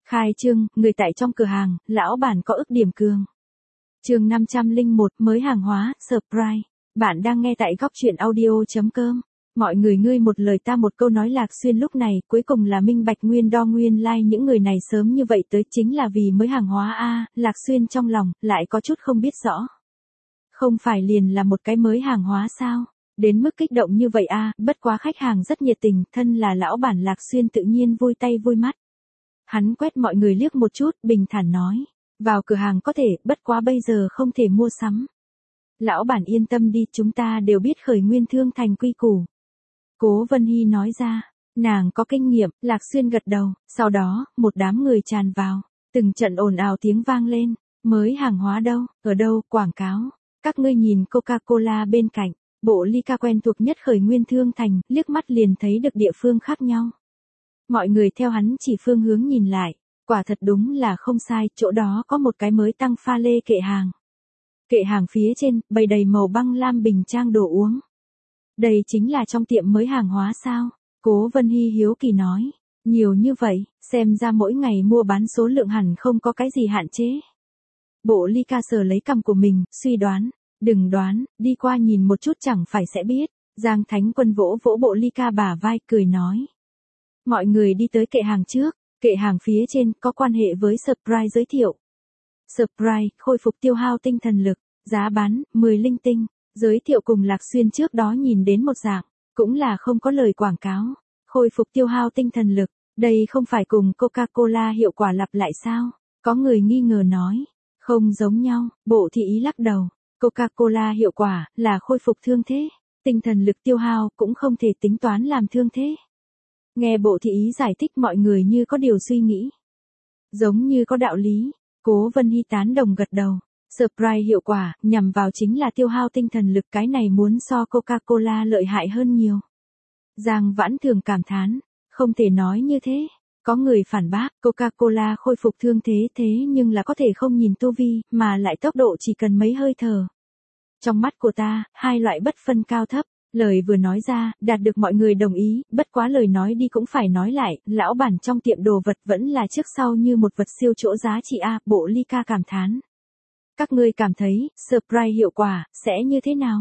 Khai trương, người tại trong cửa hàng, lão bản có ức điểm cường. Chương 501 mới hàng hóa, surprise. Bạn đang nghe tại góc truyện audio.com. Mọi người ngươi một lời ta một câu nói Lạc Xuyên lúc này cuối cùng là minh bạch nguyên đo nguyên lai những người này sớm như vậy tới chính là vì mới hàng hóa a. Lạc Xuyên trong lòng lại có chút không biết rõ. Không phải liền là một cái mới hàng hóa sao? Đến mức kích động như vậy a, bất quá khách hàng rất nhiệt tình, thân là lão bản Lạc Xuyên tự nhiên vui tay vui mắt. Hắn quét mọi người liếc một chút, bình thản nói, vào cửa hàng có thể, bất quá bây giờ không thể mua sắm. Lão bản yên tâm đi, chúng ta đều biết khởi nguyên thương thành quy củ. Cố Vân Hy nói ra, nàng có kinh nghiệm, Lạc Xuyên gật đầu, sau đó, một đám người tràn vào, từng trận ồn ào tiếng vang lên, mới hàng hóa đâu, ở đâu, quảng cáo, các ngươi nhìn Coca-Cola bên cạnh, bộ ly ca quen thuộc nhất khởi nguyên thương thành, liếc mắt liền thấy được địa phương khác nhau. Mọi người theo hắn chỉ phương hướng nhìn lại, quả thật đúng là không sai, chỗ đó có một cái mới tăng pha lê kệ hàng. Kệ hàng phía trên, bày đầy màu băng lam bình trang đồ uống. Đây chính là trong tiệm mới hàng hóa sao? Cố Vân Hy hiếu kỳ nói, nhiều như vậy, xem ra mỗi ngày mua bán số lượng hẳn không có cái gì hạn chế. Bộ ly ca sờ lấy cằm của mình, suy đoán, đừng đoán, đi qua nhìn một chút chẳng phải sẽ biết. Giang Thánh Quân vỗ vỗ bộ ly ca bả vai, cười nói. Mọi người đi tới kệ hàng trước, kệ hàng phía trên có quan hệ với surprise giới thiệu. Surprise, khôi phục tiêu hao tinh thần lực, giá bán, 10 linh tinh, giới thiệu cùng Lạc Xuyên trước đó nhìn đến một dạng, cũng là không có lời quảng cáo. Khôi phục tiêu hao tinh thần lực, đây không phải cùng Coca-Cola hiệu quả lặp lại sao? Có người nghi ngờ nói, không giống nhau, bộ thị ý lắc đầu. Coca-Cola hiệu quả là khôi phục thương thế, tinh thần lực tiêu hao cũng không thể tính toán làm thương thế. Nghe bộ thị ý giải thích mọi người như có điều suy nghĩ. Giống như có đạo lý, Cố Vân Hy tán đồng gật đầu. Surprise hiệu quả, nhằm vào chính là tiêu hao tinh thần lực, cái này muốn so Coca-Cola lợi hại hơn nhiều. Giang Vãn Thường cảm thán, không thể nói như thế. Có người phản bác, Coca-Cola khôi phục thương thế nhưng là có thể không nhìn tu vi, mà lại tốc độ chỉ cần mấy hơi thở. Trong mắt của ta, hai loại bất phân cao thấp. Lời vừa nói ra, đạt được mọi người đồng ý, bất quá lời nói đi cũng phải nói lại, lão bản trong tiệm đồ vật vẫn là trước sau như một vật siêu chỗ giá trị a. Bộ ly ca cảm thán. Các ngươi cảm thấy, surprise hiệu quả, sẽ như thế nào?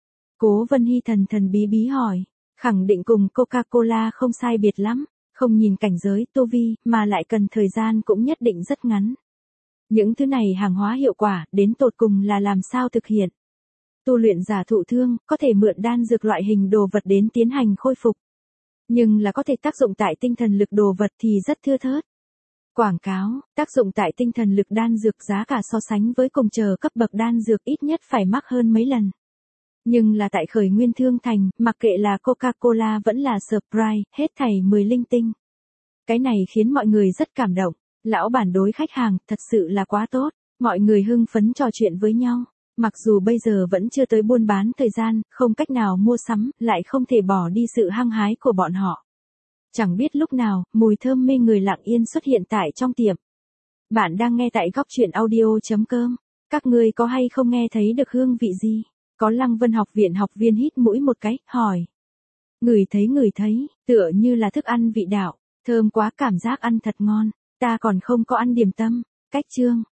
Cố Vân Hy thần bí bí hỏi, khẳng định cùng Coca-Cola không sai biệt lắm, không nhìn cảnh giới, tu vi, mà lại cần thời gian cũng nhất định rất ngắn. Những thứ này hàng hóa hiệu quả, đến tột cùng là làm sao thực hiện? Tu luyện giả thụ thương, có thể mượn đan dược loại hình đồ vật đến tiến hành khôi phục. Nhưng là có thể tác dụng tại tinh thần lực đồ vật thì rất thưa thớt. Quảng cáo, tác dụng tại tinh thần lực đan dược giá cả so sánh với cùng chờ cấp bậc đan dược ít nhất phải mắc hơn mấy lần. Nhưng là tại khởi nguyên thương thành, mặc kệ là Coca-Cola vẫn là surprise, hết thảy 10 linh tinh. Cái này khiến mọi người rất cảm động. Lão bản đối khách hàng, thật sự là quá tốt. Mọi người hưng phấn trò chuyện với nhau. Mặc dù bây giờ vẫn chưa tới buôn bán thời gian, không cách nào mua sắm, lại không thể bỏ đi sự hăng hái của bọn họ. Chẳng biết lúc nào, mùi thơm mê người lặng yên xuất hiện tại trong tiệm. Bạn đang nghe tại góc truyện audio.com. Các ngươi có hay không nghe thấy được hương vị gì? Có Lăng Vân học viện học viên hít mũi một cái, hỏi. Ngửi thấy, tựa như là thức ăn vị đạo, thơm quá, cảm giác ăn thật ngon, ta còn không có ăn điểm tâm. Cách chương.